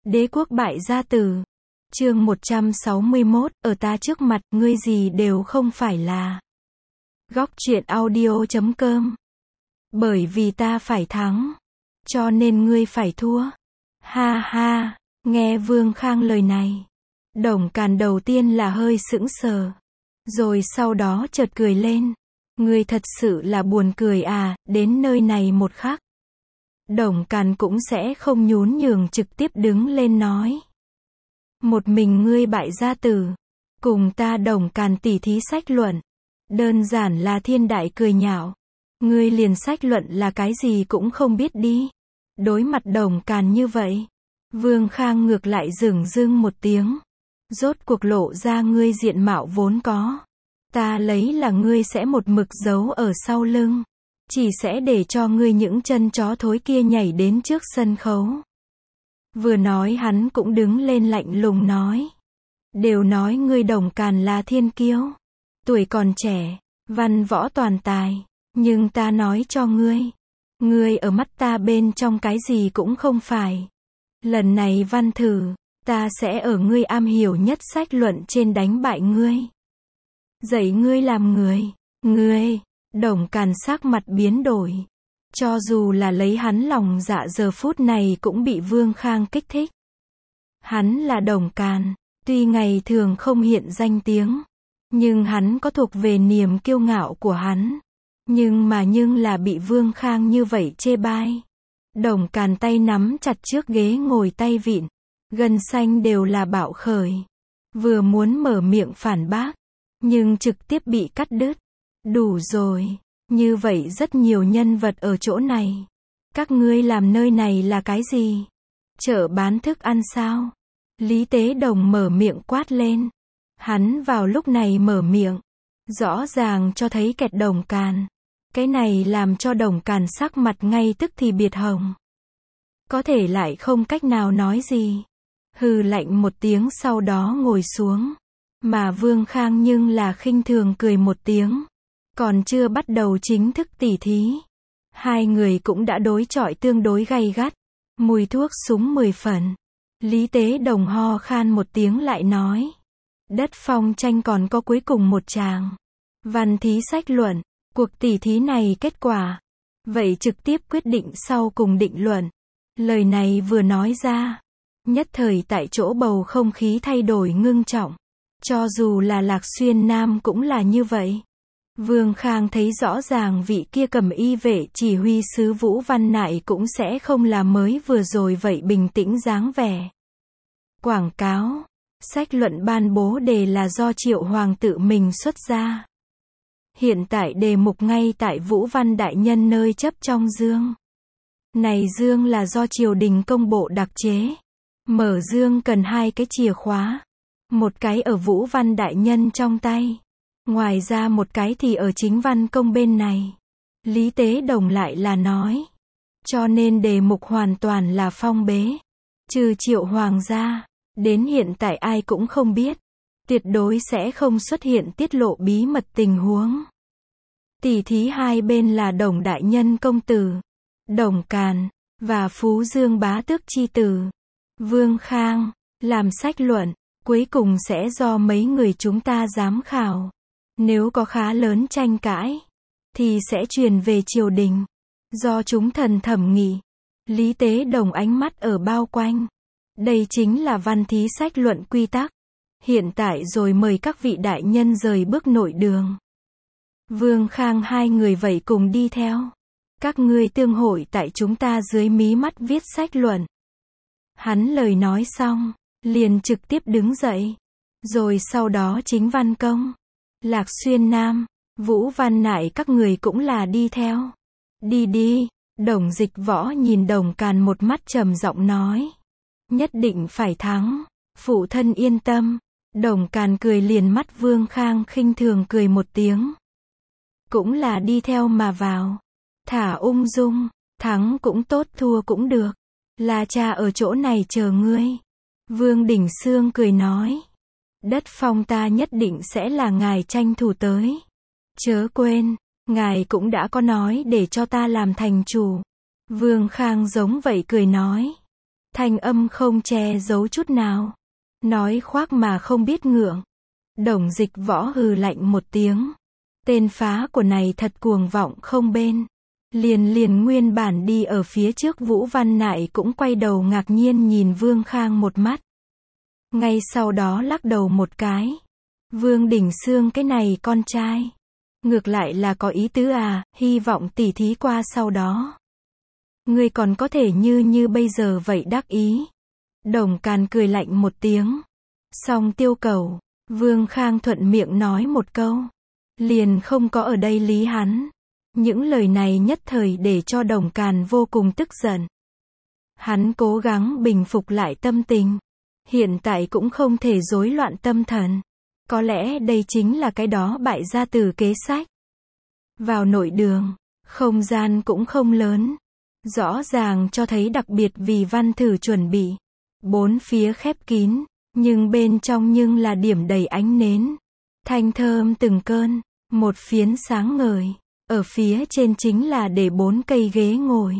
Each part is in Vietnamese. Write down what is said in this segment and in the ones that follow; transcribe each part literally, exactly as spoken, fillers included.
Đế quốc bại gia tử. Chương một trăm sáu mươi mốt, ở ta trước mặt, ngươi gì đều không phải là. Góc truyện audio chấm com. Bởi vì ta phải thắng, cho nên ngươi phải thua. Ha ha, nghe Vương Khang lời này, Đồng Càn đầu tiên là hơi sững sờ, rồi sau đó chợt cười lên. Ngươi thật sự là buồn cười à, đến nơi này một khắc. Đồng Càn cũng sẽ không nhún nhường, trực tiếp đứng lên nói. Một mình ngươi bại gia tử, cùng ta Đồng Càn tỉ thí sách luận. Đơn giản là thiên đại cười nhạo. Ngươi liền sách luận là cái gì cũng không biết đi. Đối mặt Đồng Càn như vậy, Vương Khang ngược lại dửng dưng một tiếng. Rốt cuộc lộ ra ngươi diện mạo vốn có. Ta lấy là ngươi sẽ một mực giấu ở sau lưng. Chỉ sẽ để cho ngươi những chân chó thối kia nhảy đến trước sân khấu. Vừa nói hắn cũng đứng lên lạnh lùng nói. Đều nói ngươi Đồng Càn là thiên kiêu. Tuổi còn trẻ, văn võ toàn tài. Nhưng ta nói cho ngươi. Ngươi ở mắt ta bên trong cái gì cũng không phải. Lần này văn thử, ta sẽ ở ngươi am hiểu nhất sách luận trên đánh bại ngươi. Dạy ngươi làm người. Ngươi, Đồng Càn sắc mặt biến đổi. Cho dù là lấy hắn lòng dạ giờ phút này cũng bị Vương Khang kích thích. Hắn là Đồng Càn, tuy ngày thường không hiện danh tiếng, nhưng hắn có thuộc về niềm kiêu ngạo của hắn. Nhưng mà nhưng là bị Vương Khang như vậy chê bai. Đồng Càn tay nắm chặt trước ghế ngồi tay vịn, gân xanh đều là bạo khởi. Vừa muốn mở miệng phản bác, nhưng trực tiếp bị cắt đứt. Đủ rồi, như vậy rất nhiều nhân vật ở chỗ này. Các ngươi làm nơi này là cái gì? Chợ bán thức ăn sao? Lý Tế Đồng mở miệng quát lên. Hắn vào lúc này mở miệng, rõ ràng cho thấy kẹt Đồng Càn. Cái này làm cho Đồng Càn sắc mặt ngay tức thì biệt hồng. Có thể lại không cách nào nói gì. Hừ lạnh một tiếng sau đó ngồi xuống. Mà Vương Khang nhưng là khinh thường cười một tiếng. Còn chưa bắt đầu chính thức tỉ thí. Hai người cũng đã đối chọi tương đối gay gắt. Mùi thuốc súng mười phần. Lý Tế Đồng ho khan một tiếng lại nói. Đất phong tranh còn có cuối cùng một tràng. Văn thí sách luận. Cuộc tỉ thí này kết quả. Vậy trực tiếp quyết định sau cùng định luận. Lời này vừa nói ra. Nhất thời tại chỗ bầu không khí thay đổi ngưng trọng. Cho dù là Lạc Xuyên Nam cũng là như vậy. Vương Khang thấy rõ ràng vị kia cầm y vệ chỉ huy sứ Vũ Văn Nại cũng sẽ không là mới vừa rồi vậy bình tĩnh dáng vẻ. Quảng cáo. Sách luận ban bố đề là do Triệu Hoàng tự mình xuất ra. Hiện tại đề mục ngay tại Vũ Văn Đại Nhân nơi chấp trong dương. Này dương là do triều đình công bộ đặc chế. Mở dương cần hai cái chìa khóa. Một cái ở Vũ Văn Đại Nhân trong tay. Ngoài ra một cái thì ở chính văn công bên này. Lý Tế Đồng lại là nói. Cho nên đề mục hoàn toàn là phong bế. Trừ Triệu Hoàng gia. Đến hiện tại ai cũng không biết. Tuyệt đối sẽ không xuất hiện tiết lộ bí mật tình huống. Tỉ thí hai bên là Đồng Đại Nhân công tử, Đồng Càn, và Phú Dương bá tước chi tử, Vương Khang, làm sách luận, cuối cùng sẽ do mấy người chúng ta giám khảo. Nếu có khá lớn tranh cãi, thì sẽ truyền về triều đình, do chúng thần thẩm nghị. Lý Tế Đồng ánh mắt ở bao quanh. Đây chính là văn thí sách luận quy tắc. Hiện tại rồi mời các vị đại nhân rời bước nội đường. Vương Khang hai người vậy cùng đi theo. Các ngươi tương hội tại chúng ta dưới mí mắt viết sách luận. Hắn lời nói xong, liền trực tiếp đứng dậy. Rồi sau đó chính văn công, Lạc Xuyên Nam, Vũ Văn Nại các người cũng là đi theo. Đi đi, Đồng Dịch Võ nhìn Đồng Càn một mắt trầm giọng nói. Nhất định phải thắng, phụ thân yên tâm. Đồng Càn cười liền mắt Vương Khang khinh thường cười một tiếng. Cũng là đi theo mà vào. Thả ung dung, thắng cũng tốt thua cũng được. Là cha ở chỗ này chờ ngươi. Vương Đình Xương cười nói. Đất phong ta nhất định sẽ là ngài tranh thủ tới. Chớ quên, ngài cũng đã có nói để cho ta làm thành chủ. Vương Khang giống vậy cười nói. Thanh âm không che giấu chút nào. Nói khoác mà không biết ngượng. Đồng Dịch Võ hừ lạnh một tiếng. Tên phá của này thật cuồng vọng không bên. Liền liền nguyên bản đi ở phía trước Vũ Văn Nại cũng quay đầu ngạc nhiên nhìn Vương Khang một mắt. Ngay sau đó lắc đầu một cái. Vương Đình Xương cái này con trai. Ngược lại là có ý tứ à, hy vọng tỉ thí qua sau đó. Ngươi còn có thể như như bây giờ vậy đắc ý. Đồng Càn cười lạnh một tiếng. Xong tiêu cầu, Vương Khang thuận miệng nói một câu. Liền không có ở đây lý hắn. Những lời này nhất thời để cho Đồng Càn vô cùng tức giận. Hắn cố gắng bình phục lại tâm tình. Hiện tại cũng không thể rối loạn tâm thần. Có lẽ đây chính là cái đó bại gia tử kế sách. Vào nội đường, không gian cũng không lớn. Rõ ràng cho thấy đặc biệt vì văn thử chuẩn bị. Bốn phía khép kín, nhưng bên trong nhưng là điểm đầy ánh nến. Thanh thơm từng cơn, một phiến sáng ngời. Ở phía trên chính là để bốn cây ghế ngồi.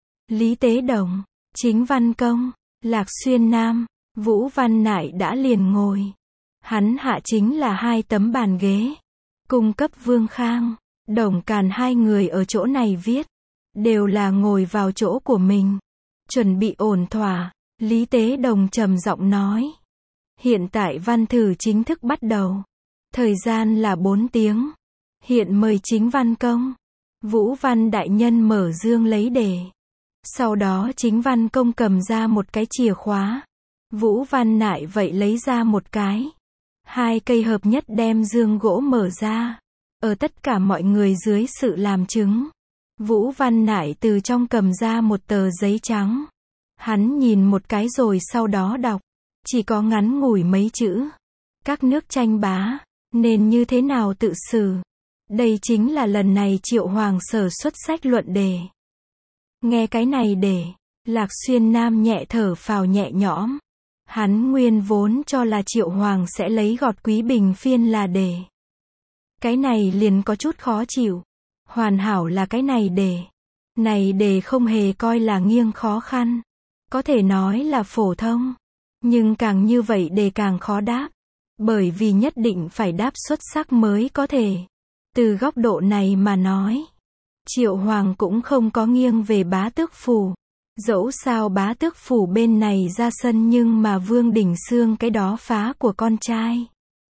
Lý Tế Đồng, Chính Văn Công, Lạc Xuyên Nam, Vũ Văn Nại đã liền ngồi. Hắn hạ chính là hai tấm bàn ghế. Cung cấp Vương Khang, Đồng Càn hai người ở chỗ này viết. Đều là ngồi vào chỗ của mình. Chuẩn bị ổn thỏa, Lý Tế Đồng trầm giọng nói. Hiện tại văn thử chính thức bắt đầu. Thời gian là bốn tiếng. Hiện mời Chính Văn Công. Vũ Văn Đại Nhân mở dương lấy đề. Sau đó Chính Văn Công cầm ra một cái chìa khóa. Vũ Văn Nại vậy lấy ra một cái. Hai cây hợp nhất đem dương gỗ mở ra. Ở tất cả mọi người dưới sự làm chứng. Vũ Văn Nại từ trong cầm ra một tờ giấy trắng. Hắn nhìn một cái rồi sau đó đọc. Chỉ có ngắn ngủi mấy chữ. Các nước tranh bá, nên như thế nào tự xử. Đây chính là lần này Triệu Hoàng Sở xuất sách luận đề. Nghe cái này để, Lạc Xuyên Nam nhẹ thở phào nhẹ nhõm. Hắn nguyên vốn cho là Triệu Hoàng sẽ lấy Gọt Quý Bình phiên là đề. Cái này liền có chút khó chịu. Hoàn hảo là cái này đề. Này đề không hề coi là nghiêng khó khăn. Có thể nói là phổ thông. Nhưng càng như vậy đề càng khó đáp. Bởi vì nhất định phải đáp xuất sắc mới có thể. Từ góc độ này mà nói. Triệu Hoàng cũng không có nghiêng về Bá Tước Phủ. Dẫu sao Bá Tước Phủ bên này ra sân nhưng mà Vương Đình Xương cái đó phá của con trai.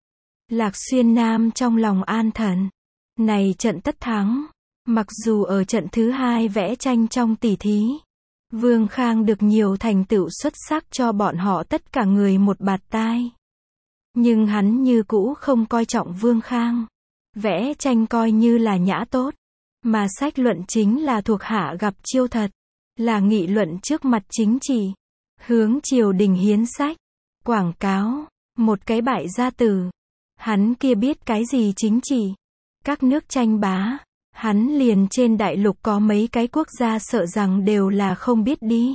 Lạc Xuyên Nam trong lòng an thần. Này trận tất thắng. Mặc dù ở trận thứ hai vẽ tranh trong tỉ thí. Vương Khang được nhiều thành tựu xuất sắc cho bọn họ tất cả người một bạt tai. Nhưng hắn như cũ không coi trọng Vương Khang. Vẽ tranh coi như là nhã tốt. Mà sách luận chính là thuộc hạ gặp chiêu thật. Là nghị luận trước mặt chính trị. Hướng triều đình hiến sách. Quảng cáo. Một cái bại gia tử. Hắn kia biết cái gì chính trị. Các nước tranh bá. Hắn liền trên đại lục có mấy cái quốc gia sợ rằng đều là không biết đi.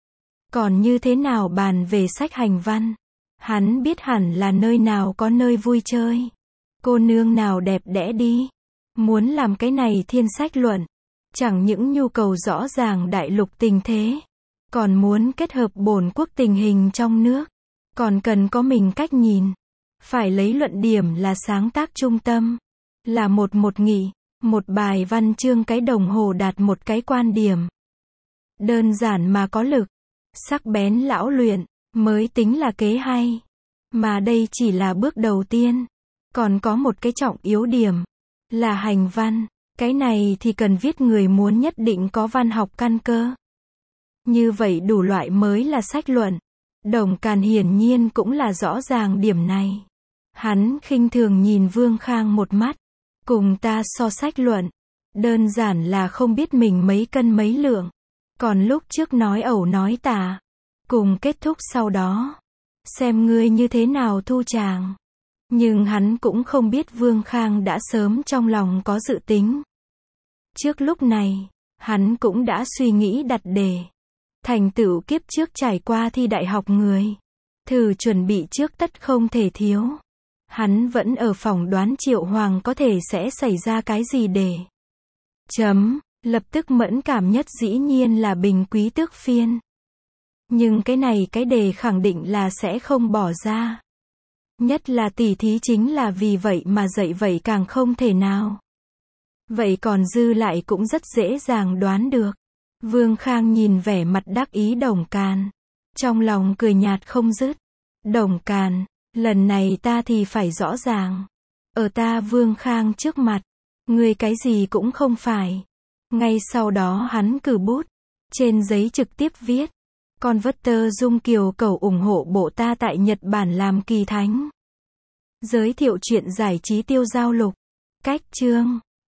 Còn như thế nào bàn về sách hành văn. Hắn biết hẳn là nơi nào có nơi vui chơi. Cô nương nào đẹp đẽ đi. Muốn làm cái này thiên sách luận. Chẳng những nhu cầu rõ ràng đại lục tình thế. Còn muốn kết hợp bổn quốc tình hình trong nước. Còn cần có mình cách nhìn. Phải lấy luận điểm là sáng tác trung tâm. Là một một nghị. Một bài văn chương cái đồng hồ đạt một cái quan điểm. Đơn giản mà có lực. Sắc bén lão luyện. Mới tính là kế hay. Mà đây chỉ là bước đầu tiên. Còn có một cái trọng yếu điểm. Là hành văn. Cái này thì cần viết người muốn nhất định có văn học căn cơ. Như vậy đủ loại mới là sách luận. Đồng Càn hiển nhiên cũng là rõ ràng điểm này. Hắn khinh thường nhìn Vương Khang một mắt. Cùng ta so sách luận. Đơn giản là không biết mình mấy cân mấy lượng. Còn lúc trước nói ẩu nói tà. Cùng kết thúc sau đó. Xem ngươi như thế nào thu chàng. Nhưng hắn cũng không biết Vương Khang đã sớm trong lòng có dự tính. Trước lúc này, hắn cũng đã suy nghĩ đặt đề. Thành tựu kiếp trước trải qua thi đại học người. Thử chuẩn bị trước tất không thể thiếu. Hắn vẫn ở phỏng đoán Triệu Hoàng có thể sẽ xảy ra cái gì để. Chấm, lập tức mẫn cảm nhất dĩ nhiên là Bình Quý Tước phiên. Nhưng cái này cái đề khẳng định là sẽ không bỏ ra. Nhất là tỉ thí chính là vì vậy mà dạy vậy càng không thể nào. Vậy còn dư lại cũng rất dễ dàng đoán được. Vương Khang nhìn vẻ mặt đắc ý Đồng Càn. Trong lòng cười nhạt không dứt. Đồng Càn, lần này ta thì phải rõ ràng. Ở ta Vương Khang trước mặt, ngươi cái gì cũng không phải. Ngay sau đó hắn cử bút, trên giấy trực tiếp viết. Converter Dung Kiều cầu ủng hộ bộ ta tại Nhật Bản làm kỳ thánh. Giới thiệu chuyện giải trí tiêu giao lục. Cách chương